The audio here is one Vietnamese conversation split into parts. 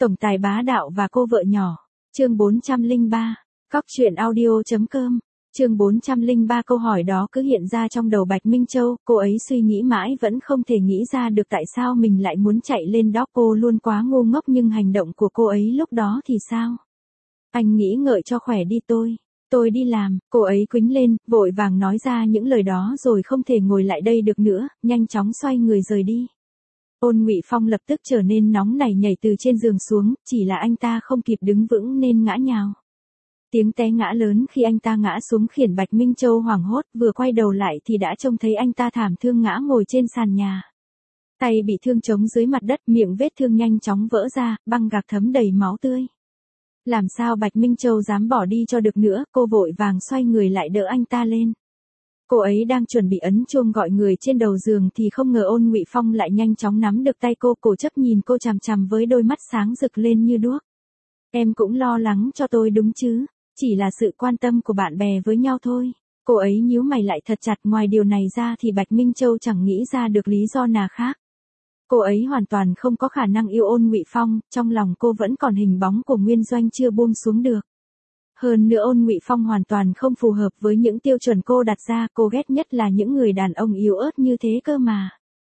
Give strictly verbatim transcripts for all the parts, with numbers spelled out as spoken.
Tổng tài bá đạo và cô vợ nhỏ. Chương bốn trăm lẻ ba. Cóc truyện audio.com. Chương bốn trăm lẻ ba. Câu hỏi đó cứ hiện ra trong đầu Bạch Minh Châu, cô ấy suy nghĩ mãi vẫn không thể nghĩ ra được tại sao mình lại muốn chạy lên đó. Cô luôn quá ngu ngốc, nhưng hành động của cô ấy lúc đó thì sao? Anh nghĩ ngợi cho khỏe đi tôi. Tôi đi làm. Cô ấy quĩnh lên, vội vàng nói ra những lời đó rồi không thể ngồi lại đây được nữa, nhanh chóng xoay người rời đi. Ôn Ngụy Phong lập tức trở nên nóng nảy, nhảy từ trên giường xuống, chỉ là anh ta không kịp đứng vững nên ngã nhào. Tiếng té ngã lớn khi anh ta ngã xuống khiến Bạch Minh Châu hoảng hốt, vừa quay đầu lại thì đã trông thấy anh ta thảm thương ngã ngồi trên sàn nhà. Tay bị thương trống dưới mặt đất, miệng vết thương nhanh chóng vỡ ra, băng gạc thấm đầy máu tươi. Làm sao Bạch Minh Châu dám bỏ đi cho được nữa, cô vội vàng xoay người lại đỡ anh ta lên. Cô ấy đang chuẩn bị ấn chuông gọi người trên đầu giường thì không ngờ Ôn Ngụy Phong lại nhanh chóng nắm được tay cô, cổ chấp nhìn cô chằm chằm với đôi mắt sáng rực lên như đuốc. Em cũng lo lắng cho tôi đúng chứ, chỉ là sự quan tâm của bạn bè với nhau thôi. Cô ấy nhíu mày lại thật chặt, ngoài điều này ra thì Bạch Minh Châu chẳng nghĩ ra được lý do nào khác. Cô ấy hoàn toàn không có khả năng yêu Ôn Ngụy Phong, trong lòng cô vẫn còn hình bóng của Nguyên Doanh chưa buông xuống được. Hơn nữa Ôn Ngụy Phong hoàn toàn không phù hợp với những tiêu chuẩn cô đặt ra, cô ghét nhất là những người đàn ông yếu ớt như thế cơ mà.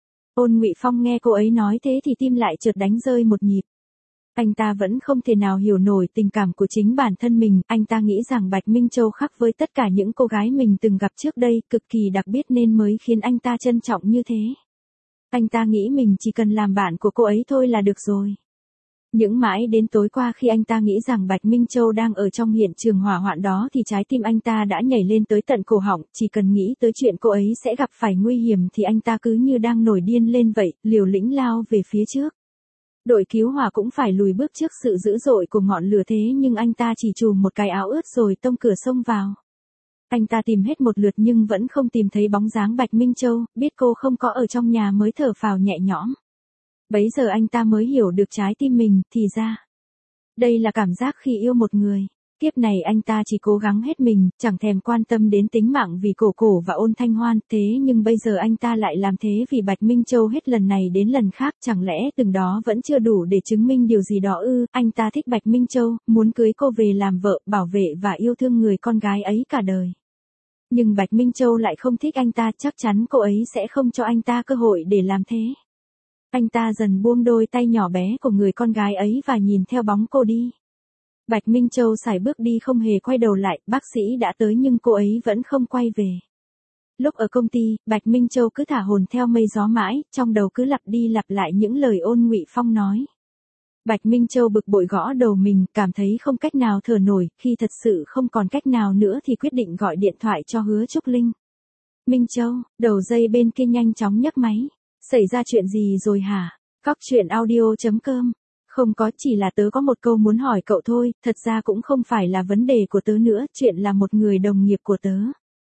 Ôn Ngụy Phong nghe cô ấy nói thế thì tim lại chợt đánh rơi một nhịp. Anh ta vẫn không thể nào hiểu nổi tình cảm của chính bản thân mình, anh ta nghĩ rằng Bạch Minh Châu khác với tất cả những cô gái mình từng gặp trước đây, cực kỳ đặc biệt nên mới khiến anh ta trân trọng như thế. Anh ta nghĩ mình chỉ cần làm bạn của cô ấy thôi là được rồi. Những mãi đến tối qua khi anh ta nghĩ rằng Bạch Minh Châu đang ở trong hiện trường hỏa hoạn đó thì trái tim anh ta đã nhảy lên tới tận cổ họng, chỉ cần nghĩ tới chuyện cô ấy sẽ gặp phải nguy hiểm thì anh ta cứ như đang nổi điên lên vậy, liều lĩnh lao về phía trước. Đội cứu hỏa cũng phải lùi bước trước sự dữ dội của ngọn lửa, thế nhưng anh ta chỉ chùm một cái áo ướt rồi tông cửa xông vào. Anh ta tìm hết một lượt nhưng vẫn không tìm thấy bóng dáng Bạch Minh Châu, biết cô không có ở trong nhà mới thở phào nhẹ nhõm. Bấy giờ anh ta mới hiểu được trái tim mình, thì ra đây là cảm giác khi yêu một người. Kiếp này anh ta chỉ cố gắng hết mình, chẳng thèm quan tâm đến tính mạng vì Cổ Cổ và Ôn Thanh Hoan, thế nhưng bây giờ anh ta lại làm thế vì Bạch Minh Châu hết lần này đến lần khác, chẳng lẽ từng đó vẫn chưa đủ để chứng minh điều gì đó ư? Anh ta thích Bạch Minh Châu, muốn cưới cô về làm vợ, bảo vệ và yêu thương người con gái ấy cả đời. Nhưng Bạch Minh Châu lại không thích anh ta, chắc chắn cô ấy sẽ không cho anh ta cơ hội để làm thế. Anh ta dần buông đôi tay nhỏ bé của người con gái ấy và nhìn theo bóng cô đi. Bạch Minh Châu sải bước đi không hề quay đầu lại, bác sĩ đã tới nhưng cô ấy vẫn không quay về. Lúc ở công ty, Bạch Minh Châu cứ thả hồn theo mây gió mãi, trong đầu cứ lặp đi lặp lại những lời Ôn Ngụy Phong nói. Bạch Minh Châu bực bội gõ đầu mình, cảm thấy không cách nào thở nổi, khi thật sự không còn cách nào nữa thì quyết định gọi điện thoại cho Hứa Trúc Linh. Minh Châu, đầu dây bên kia nhanh chóng nhấc máy. Xảy ra chuyện gì rồi hả? Cóc truyện audio.com. Không có, chỉ là tớ có một câu muốn hỏi cậu thôi, thật ra cũng không phải là vấn đề của tớ nữa, chuyện là một người đồng nghiệp của tớ.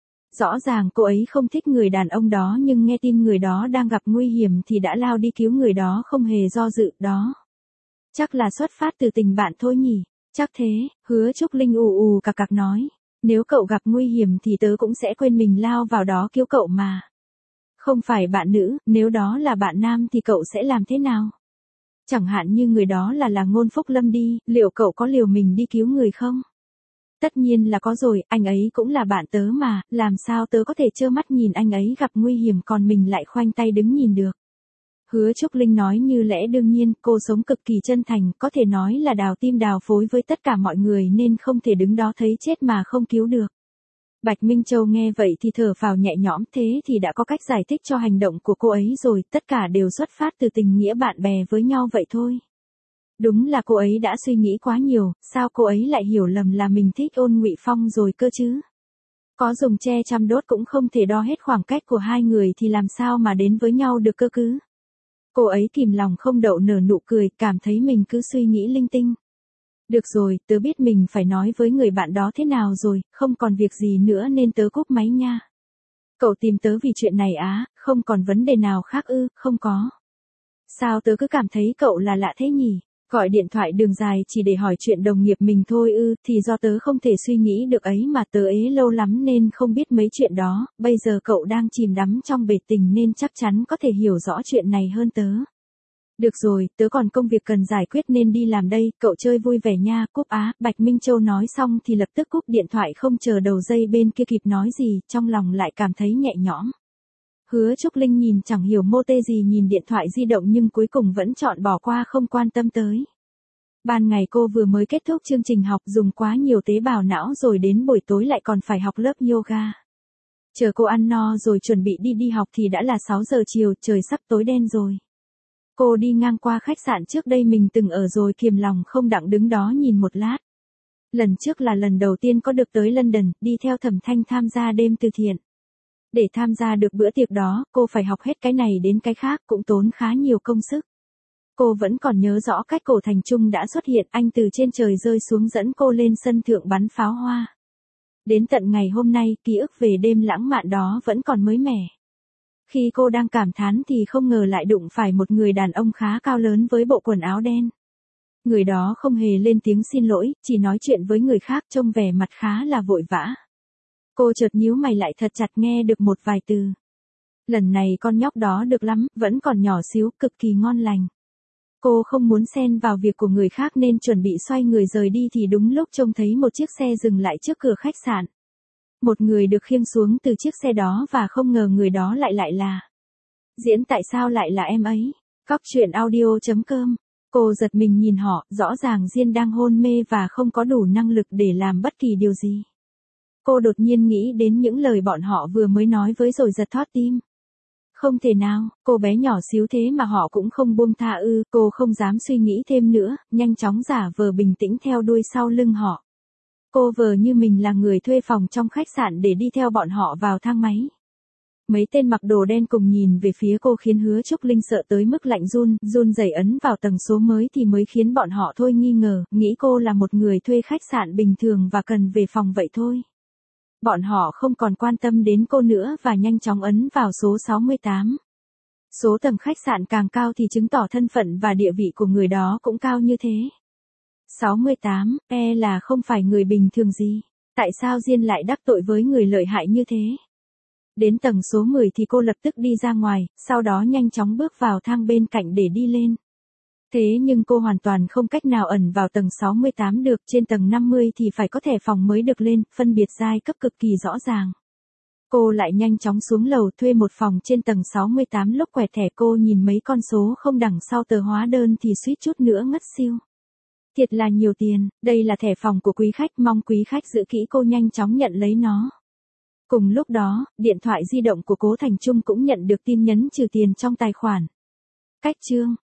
Rõ ràng cô ấy không thích người đàn ông đó nhưng nghe tin người đó đang gặp nguy hiểm thì đã lao đi cứu người đó không hề do dự đó. Chắc là xuất phát từ tình bạn thôi nhỉ? Chắc thế, Hứa Trúc Linh ù ù cặc cặc nói. Nếu cậu gặp nguy hiểm thì tớ cũng sẽ quên mình lao vào đó cứu cậu mà. Không phải bạn nữ, nếu đó là bạn nam thì cậu sẽ làm thế nào? Chẳng hạn như người đó là là Ngôn Phúc Lâm đi, liệu cậu có liều mình đi cứu người không? Tất nhiên là có rồi, anh ấy cũng là bạn tớ mà, làm sao tớ có thể trơ mắt nhìn anh ấy gặp nguy hiểm còn mình lại khoanh tay đứng nhìn được. Hứa Trúc Linh nói như lẽ đương nhiên, cô sống cực kỳ chân thành, có thể nói là đào tim đào phối với tất cả mọi người nên không thể đứng đó thấy chết mà không cứu được. Bạch Minh Châu nghe vậy thì thở phào nhẹ nhõm, thế thì đã có cách giải thích cho hành động của cô ấy rồi, tất cả đều xuất phát từ tình nghĩa bạn bè với nhau vậy thôi. Đúng là cô ấy đã suy nghĩ quá nhiều, sao cô ấy lại hiểu lầm là mình thích Ôn Ngụy Phong rồi cơ chứ? Có dùng tre chăm đốt cũng không thể đo hết khoảng cách của hai người thì làm sao mà đến với nhau được cơ cứ? Cô ấy kìm lòng không đậu nở nụ cười, cảm thấy mình cứ suy nghĩ linh tinh. Được rồi, tớ biết mình phải nói với người bạn đó thế nào rồi, không còn việc gì nữa nên tớ cúp máy nha. Cậu tìm tớ vì chuyện này á, không còn vấn đề nào khác ư? Không có. Sao tớ cứ cảm thấy cậu là lạ thế nhỉ? Gọi điện thoại đường dài chỉ để hỏi chuyện đồng nghiệp mình thôi ư? Thì do tớ không thể suy nghĩ được ấy mà, tớ ế lâu lắm nên không biết mấy chuyện đó, bây giờ cậu đang chìm đắm trong bể tình nên chắc chắn có thể hiểu rõ chuyện này hơn tớ. Được rồi, tớ còn công việc cần giải quyết nên đi làm đây, cậu chơi vui vẻ nha, cúp á, Bạch Minh Châu nói xong thì lập tức cúp điện thoại không chờ đầu dây bên kia kịp nói gì, trong lòng lại cảm thấy nhẹ nhõm. Hứa Trúc Linh nhìn chẳng hiểu mô tê gì nhìn điện thoại di động nhưng cuối cùng vẫn chọn bỏ qua không quan tâm tới. Ban ngày cô vừa mới kết thúc chương trình học dùng quá nhiều tế bào não rồi đến buổi tối lại còn phải học lớp yoga. Chờ cô ăn no rồi chuẩn bị đi đi học thì đã là sáu giờ chiều, trời sắp tối đen rồi. Cô đi ngang qua khách sạn trước đây mình từng ở rồi kiềm lòng không đặng đứng đó nhìn một lát. Lần trước là lần đầu tiên có được tới London, đi theo Thẩm Thanh tham gia đêm từ thiện. Để tham gia được bữa tiệc đó, cô phải học hết cái này đến cái khác cũng tốn khá nhiều công sức. Cô vẫn còn nhớ rõ cách Cổ Thành Trung đã xuất hiện, anh từ trên trời rơi xuống dẫn cô lên sân thượng bắn pháo hoa. Đến tận ngày hôm nay, ký ức về đêm lãng mạn đó vẫn còn mới mẻ. Khi cô đang cảm thán thì không ngờ lại đụng phải một người đàn ông khá cao lớn với bộ quần áo đen. Người đó không hề lên tiếng xin lỗi, chỉ nói chuyện với người khác trông vẻ mặt khá là vội vã. Cô chợt nhíu mày lại thật chặt nghe được một vài từ. Lần này con nhóc đó được lắm, vẫn còn nhỏ xíu, cực kỳ ngon lành. Cô không muốn xen vào việc của người khác nên chuẩn bị xoay người rời đi thì đúng lúc trông thấy một chiếc xe dừng lại trước cửa khách sạn. Một người được khiêng xuống từ chiếc xe đó và không ngờ người đó lại lại là Diễn. Tại sao lại là em ấy? Cóc truyện audio chấm com. Cô giật mình nhìn họ, rõ ràng Diễn đang hôn mê và không có đủ năng lực để làm bất kỳ điều gì. Cô đột nhiên nghĩ đến những lời bọn họ vừa mới nói với rồi giật thót tim. Không thể nào, cô bé nhỏ xíu thế mà họ cũng không buông tha ư, cô không dám suy nghĩ thêm nữa, nhanh chóng giả vờ bình tĩnh theo đuôi sau lưng họ. Cô vờ như mình là người thuê phòng trong khách sạn để đi theo bọn họ vào thang máy. Mấy tên mặc đồ đen cùng nhìn về phía cô khiến Hứa Trúc Linh sợ tới mức lạnh run, run rẩy ấn vào tầng số mới thì mới khiến bọn họ thôi nghi ngờ, nghĩ cô là một người thuê khách sạn bình thường và cần về phòng vậy thôi. Bọn họ không còn quan tâm đến cô nữa và nhanh chóng ấn vào số sáu mươi tám. Số tầng khách sạn càng cao thì chứng tỏ thân phận và địa vị của người đó cũng cao như thế. sáu mươi tám, e là không phải người bình thường gì. Tại sao Diên lại đắc tội với người lợi hại như thế? Đến tầng số mười thì cô lập tức đi ra ngoài, sau đó nhanh chóng bước vào thang bên cạnh để đi lên. Thế nhưng cô hoàn toàn không cách nào ẩn vào tầng sáu mươi tám được, trên tầng năm mươi thì phải có thẻ phòng mới được lên, phân biệt giai cấp cực kỳ rõ ràng. Cô lại nhanh chóng xuống lầu thuê một phòng trên tầng sáu mươi tám, lúc quẹt thẻ cô nhìn mấy con số không đằng sau tờ hóa đơn thì suýt chút nữa ngất xiu. Thiệt là nhiều tiền, đây là thẻ phòng của quý khách, mong quý khách giữ kỹ. Cô nhanh chóng nhận lấy nó. Cùng lúc đó, điện thoại di động của Cố Thành Trung cũng nhận được tin nhắn trừ tiền trong tài khoản. Cách chương